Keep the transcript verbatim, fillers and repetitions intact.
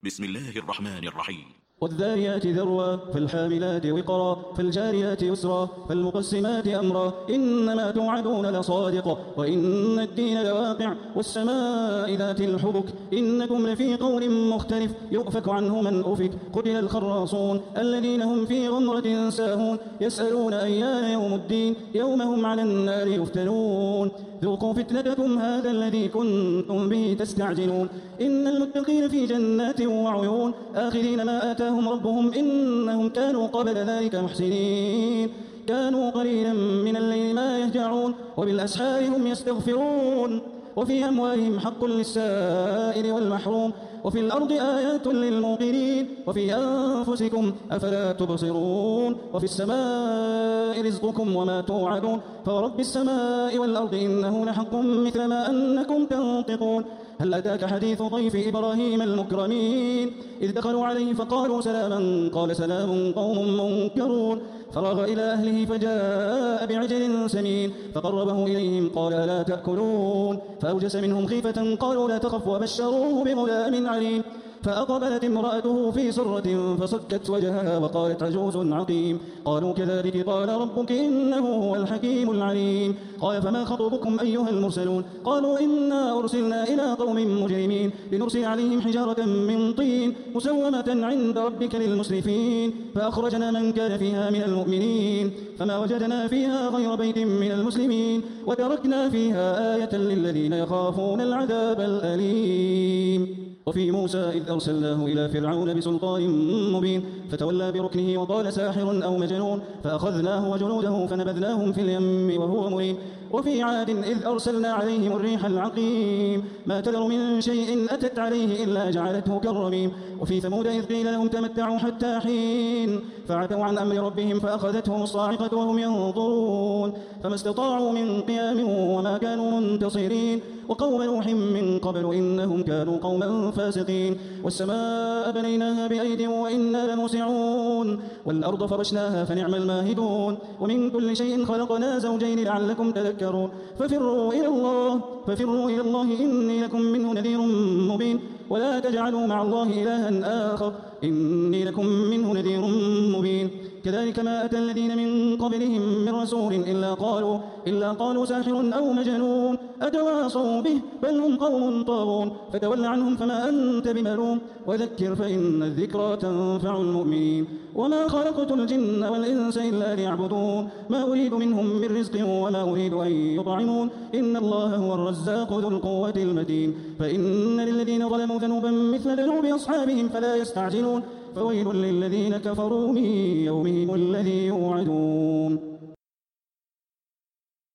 بسم الله الرحمن الرحيم. والذاريات ذروا فالحاملات وقرا فالجاريات يسرا فالمقسمات أمرا إنما توعدون لصادق وإن الدين لواقع والسماء ذات الحبك إنكم لفي قول مختلف يؤفك عنه من أفك قتل الخراصون الذين هم في غمرة ساهون يسألون أيان يوم الدين يوم هم على النار يفتنون ذوقوا فتنتكم هذا الذي كنتم به تستعجلون إن المتقين في جنات وعيون آخذين ما آتاهم ربهم إنهم كانوا قبل ذلك محسنين كانوا قليلا من الليل ما يهجعون وبالأسحار هم يستغفرون وفي أموالهم حق للسائل والمحروم وفي الأرض آيات للموقنين وفي أنفسكم أفلا تبصرون وفي السماء رزقكم وما توعدون فورب السماء والأرض إنه لحق مثل ما أنكم تنطقون هل أتاك حديث ضيف إبراهيم المكرمين إذ دخلوا عليه فقالوا سلاما قال سلام قوم منكرون فراغ إلى أهله فجاء بعجل سمين فقربه إليهم قال ألا تأكلون فأوجس منهم خيفة قالوا لا تخف وبشروه بغلام عليم فأقبلت امرأته في سرة فصكت وجهها وقالت عجوز عقيم قالوا كذلك قال ربك إنه هو الحكيم العليم قال فما خطبكم أيها المرسلون قالوا إنا أرسلنا إلى قوم مجرمين لنرسل عليهم حجارة من طين مسومة عند ربك للمسرفين فأخرجنا من كان فيها من المؤمنين فما وجدنا فيها غير بيت من المسلمين وتركنا فيها آية للذين يخافون العذاب الأليم وفي موسى إذ أرسلناه إلى فرعون بسلطان مبين فتولى بركنه وقال ساحر أو مجنون فأخذناه وجنوده فنبذناهم في اليم وهو مليم وفي عاد إذ أرسلنا عليهم الريح العقيم ما تذر من شيء أتت عليه إلا جعلته كالرميم وفي ثمود إذ قيل لهم تمتعوا حتى حين فعتوا عن أمر ربهم فأخذتهم الصاعقة وهم ينظرون فما استطاعوا من قيام وما كانوا منتصرين وقوم نوح من قبل إنهم كانوا قوما فاسقين والسماء بنيناها بأيد وإنا لموسعون والأرض فرشناها فنعم الماهدون ومن كل شيء خلقنا زوجين لعلكم تذكرون ففروا إلى الله ففروا إلى الله إني لكم منه نذير مبين ولا تجعلوا مع الله إلها آخر إني لكم منه نذير مبين كذلك ما أتى الذين من قبلهم من رسول إلا قالوا, إلا قالوا ساحر أو مجنون أتواصوا به بل هم قوم طاغون فتول عنهم فما أنت بملوم وذكر فإن الذكرى تنفع المؤمنين وما خلقت الجن والإنس إلا ليعبدون ما أريد منهم من رزق وما أريد أن يطعمون إن الله هو الرزاق ذو القوة المتين فإن للذين ظلموا ذنوبا مثل ذنوب أصحابهم فلا يستعجلون فويل للذين كفروا من يومهم الذي يوعدون.